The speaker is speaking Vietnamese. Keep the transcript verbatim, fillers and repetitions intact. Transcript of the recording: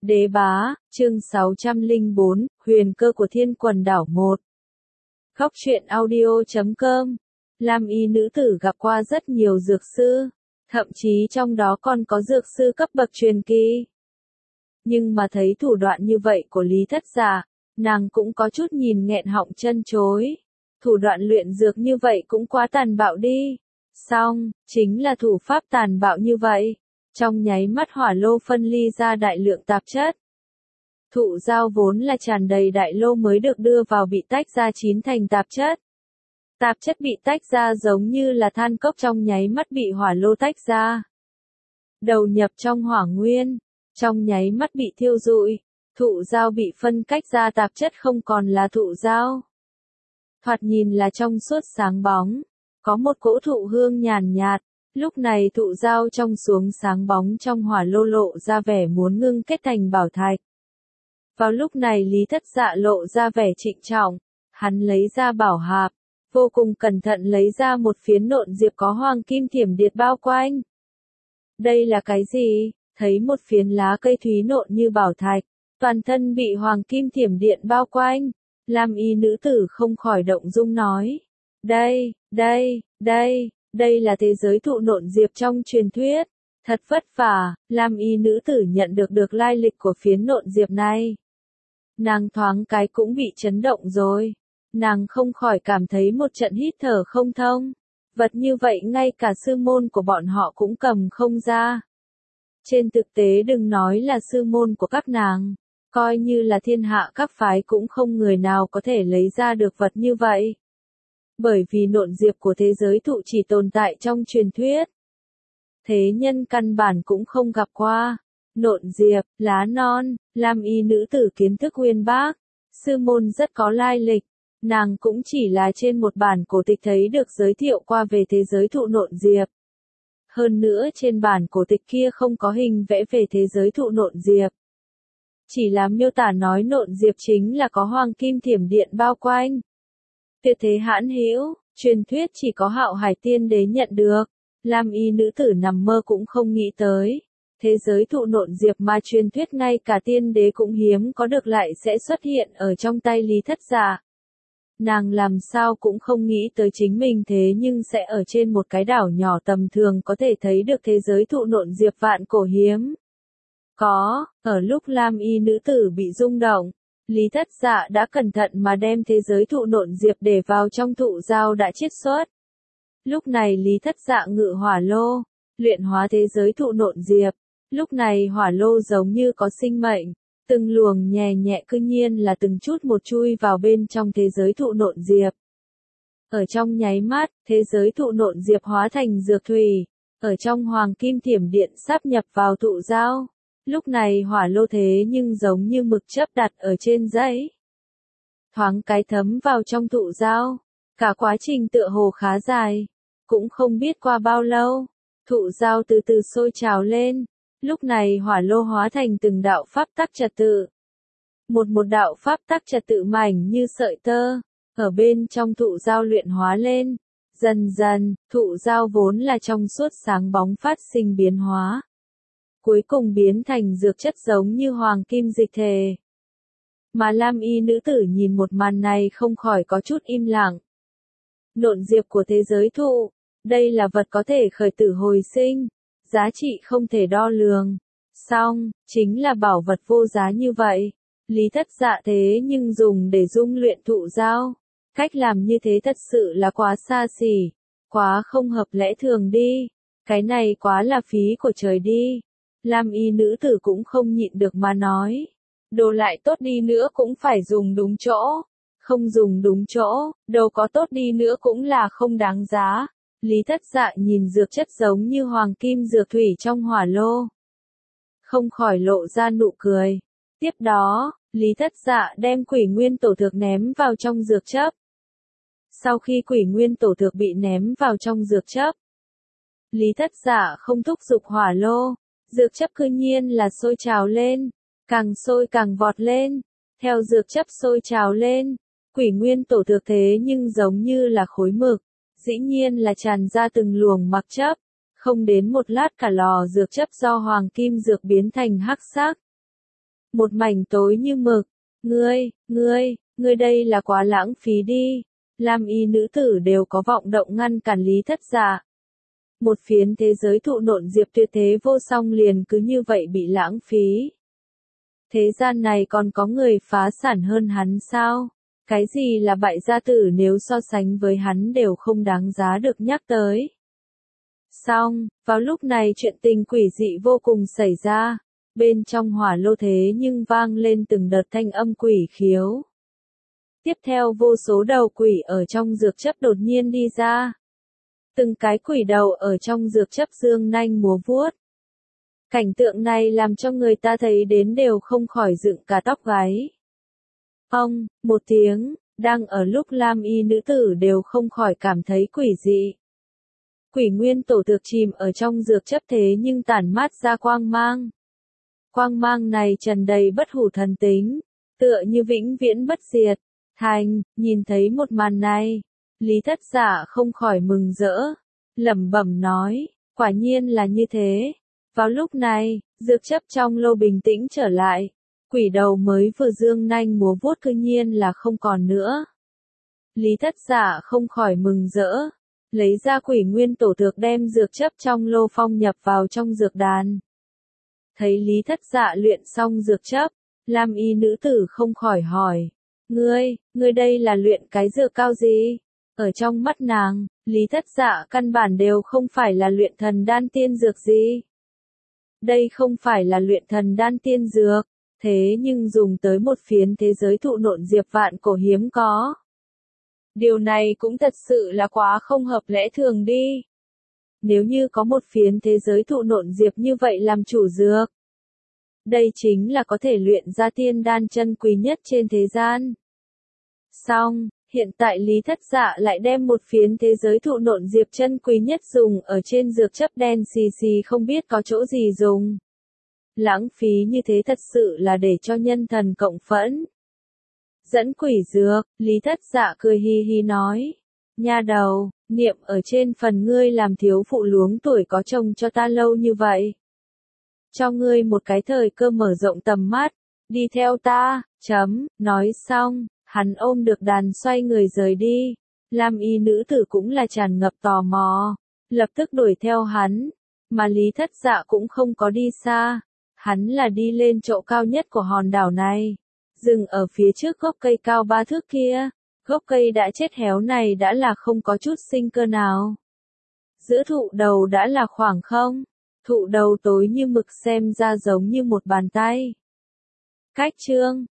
Đế bá, chương sáu trăm lẻ bốn, huyền cơ của thiên quần đảo một. Góc truyện audio chấm com. Lam y nữ tử gặp qua rất nhiều dược sư, thậm chí trong đó còn có dược sư cấp bậc truyền kỳ. Nhưng mà thấy thủ đoạn như vậy của Lý Thất Dạ, nàng cũng có chút nhìn nghẹn họng chân chối. Thủ đoạn luyện dược như vậy cũng quá tàn bạo đi. Xong, chính là thủ pháp tàn bạo như vậy. Trong nháy mắt hỏa lô phân ly ra đại lượng tạp chất. Thụ giao vốn là tràn đầy đại lô mới được đưa vào bị tách ra chín thành tạp chất. Tạp chất bị tách ra giống như là than cốc trong nháy mắt bị hỏa lô tách ra. Đầu nhập trong hỏa nguyên, trong nháy mắt bị thiêu rụi, thụ giao bị phân cách ra tạp chất không còn là thụ giao. Thoạt nhìn là trong suốt sáng bóng, có một cỗ thụ hương nhàn nhạt. Lúc này thụ giao trong xuống sáng bóng trong hỏa lô lộ ra vẻ muốn ngưng kết thành bảo thạch. Vào lúc này Lý Thất Dạ lộ ra vẻ trịnh trọng, hắn lấy ra bảo hạp, vô cùng cẩn thận lấy ra một phiến nộn diệp có hoàng kim thiểm điện bao quanh. Đây là cái gì? Thấy một phiến lá cây thúy nộn như bảo thạch, toàn thân bị hoàng kim thiểm điện bao quanh, Lam y nữ tử không khỏi động dung nói. Đây, đây, đây. Đây là thế giới thụ nộn diệp trong truyền thuyết. Thật vất vả, Lam y nữ tử nhận được được lai lịch của phiến nộn diệp này. Nàng thoáng cái cũng bị chấn động rồi. Nàng không khỏi cảm thấy một trận hít thở không thông. Vật như vậy ngay cả sư môn của bọn họ cũng cầm không ra. Trên thực tế đừng nói là sư môn của các nàng. Coi như là thiên hạ các phái cũng không người nào có thể lấy ra được vật như vậy. Bởi vì nộn diệp của thế giới thụ chỉ tồn tại trong truyền thuyết. Thế nhân căn bản cũng không gặp qua. Nộn diệp, lá non, Lam y nữ tử kiến thức uyên bác. Sư môn rất có lai lịch. Nàng cũng chỉ là trên một bản cổ tịch thấy được giới thiệu qua về thế giới thụ nộn diệp. Hơn nữa trên bản cổ tịch kia không có hình vẽ về thế giới thụ nộn diệp. Chỉ là miêu tả nói nộn diệp chính là có hoàng kim thiểm điện bao quanh. Tuyệt thế hãn hữu, truyền thuyết chỉ có Hạo Hải Tiên Đế nhận được. Lam y nữ tử nằm mơ cũng không nghĩ tới. Thế giới thụ nộn diệp mà truyền thuyết ngay cả tiên đế cũng hiếm có được lại sẽ xuất hiện ở trong tay Lý Thất Dạ. Nàng làm sao cũng không nghĩ tới chính mình thế nhưng sẽ ở trên một cái đảo nhỏ tầm thường có thể thấy được thế giới thụ nộn diệp vạn cổ hiếm. Có, ở lúc Lam y nữ tử bị rung động. Lý Thất Dạ đã cẩn thận mà đem thế giới thụ nộn diệp để vào trong thụ giao đã chiết xuất. Lúc này Lý Thất Dạ ngự hỏa lô, luyện hóa thế giới thụ nộn diệp. Lúc này hỏa lô giống như có sinh mệnh, từng luồng nhẹ nhẹ cư nhiên là từng chút một chui vào bên trong thế giới thụ nộn diệp. Ở trong nháy mắt, thế giới thụ nộn diệp hóa thành dược thủy, ở trong hoàng kim thiểm điện sáp nhập vào thụ giao. Lúc này hỏa lô thế nhưng giống như mực chấp đặt ở trên giấy. Thoáng cái thấm vào trong thụ giao. Cả quá trình tựa hồ khá dài. Cũng không biết qua bao lâu. Thụ giao từ từ sôi trào lên. Lúc này hỏa lô hóa thành từng đạo pháp tắc trật tự. Một một đạo pháp tắc trật tự mảnh như sợi tơ. Ở bên trong thụ giao luyện hóa lên. Dần dần, thụ giao vốn là trong suốt sáng bóng phát sinh biến hóa. Cuối cùng biến thành dược chất giống như hoàng kim dịch thể. Mà Lam y nữ tử nhìn một màn này không khỏi có chút im lặng. Nộn diệp của thế giới thụ, đây là vật có thể khởi tử hồi sinh, giá trị không thể đo lường. Song, chính là bảo vật vô giá như vậy. Lý Thất Dạ thế nhưng dùng để dung luyện thụ giao. Cách làm như thế thật sự là quá xa xỉ, quá không hợp lẽ thường đi. Cái này quá là phí của trời đi. Lam y nữ tử cũng không nhịn được mà nói. Đồ lại tốt đi nữa cũng phải dùng đúng chỗ. Không dùng đúng chỗ, đồ có tốt đi nữa cũng là không đáng giá. Lý Thất Dạ nhìn dược chất giống như hoàng kim dược thủy trong hỏa lô. Không khỏi lộ ra nụ cười. Tiếp đó, Lý Thất Dạ đem quỷ nguyên tổ thược ném vào trong dược chấp. Sau khi quỷ nguyên tổ thược bị ném vào trong dược chấp, Lý Thất Dạ không thúc giục hỏa lô. Dược chấp cư nhiên là sôi trào lên, càng sôi càng vọt lên, theo dược chấp sôi trào lên, quỷ nguyên tổ thược thế nhưng giống như là khối mực, dĩ nhiên là tràn ra từng luồng mặc chấp, không đến một lát cả lò dược chấp do hoàng kim dược biến thành hắc sắc. một mảnh tối như mực. Ngươi, ngươi, ngươi đây là quá lãng phí đi. Lam y nữ tử đều có vọng động ngăn cản Lý Thất Dạ. Một phiến thế giới thụ nộn diệp tuyệt thế vô song liền cứ như vậy bị lãng phí. Thế gian này còn có người phá sản hơn hắn sao? Cái gì là bại gia tử nếu so sánh với hắn đều không đáng giá được nhắc tới. Xong, vào lúc này chuyện tình quỷ dị vô cùng xảy ra. Bên trong hỏa lô thế nhưng vang lên từng đợt thanh âm quỷ khiếu. Tiếp theo vô số đầu quỷ ở trong dược chấp đột nhiên đi ra. Từng cái quỷ đầu ở trong dược chấp dương nanh múa vuốt. Cảnh tượng này làm cho người ta thấy đến đều không khỏi dựng cả tóc gáy. Ông, một tiếng, đang ở lúc lam y nữ tử đều không khỏi cảm thấy quỷ dị. Quỷ nguyên tổ thực chìm ở trong dược chấp thế nhưng tản mát ra quang mang. Quang mang này tràn đầy bất hủ thần tính, tựa như vĩnh viễn bất diệt. Thành, nhìn thấy một màn này, Lý Thất Dạ không khỏi mừng rỡ, lẩm bẩm nói, quả nhiên là như thế. Vào lúc này, dược chấp trong lô bình tĩnh trở lại, quỷ đầu mới vừa dương nanh múa vuốt cư nhiên là không còn nữa. Lý Thất Dạ không khỏi mừng rỡ, lấy ra quỷ nguyên tổ thực đem dược chấp trong lô phong nhập vào trong dược đàn. Thấy Lý Thất Dạ luyện xong dược chấp, lam y nữ tử không khỏi hỏi, ngươi, ngươi đây là luyện cái dược cao gì? Ở trong mắt nàng, Lý Thất Dạ căn bản đều không phải là luyện thần đan tiên dược gì. Đây không phải là luyện thần đan tiên dược, thế nhưng dùng tới một phiến thế giới thụ nộn diệp vạn cổ hiếm có. Điều này cũng thật sự là quá không hợp lẽ thường đi. Nếu như có một phiến thế giới thụ nộn diệp như vậy làm chủ dược, đây chính là có thể luyện ra tiên đan chân quý nhất trên thế gian. Xong, hiện tại Lý Thất Dạ lại đem một phiến thế giới thụ nộn diệp chân quý nhất dùng ở trên dược chấp đen xì xì không biết có chỗ gì dùng. Lãng phí như thế thật sự là để cho nhân thần cộng phẫn. Dẫn quỷ dược, Lý Thất Dạ cười hi hi nói. Nha đầu, niệm ở trên phần ngươi làm thiếu phụ luống tuổi có chồng cho ta lâu như vậy. Cho ngươi một cái thời cơ mở rộng tầm mắt, đi theo ta, chấm, nói xong, hắn ôm được đàn xoay người rời đi. Lam y nữ tử cũng là tràn ngập tò mò, lập tức đuổi theo hắn, mà Lý Thất Dạ cũng không có đi xa, hắn là đi lên chỗ cao nhất của hòn đảo này, dừng ở phía trước gốc cây cao ba thước kia. Gốc cây đã chết héo này đã là không có chút sinh cơ nào. Giữa thụ đầu đã là khoảng không, thụ đầu tối như mực xem ra giống như một bàn tay. Cách chương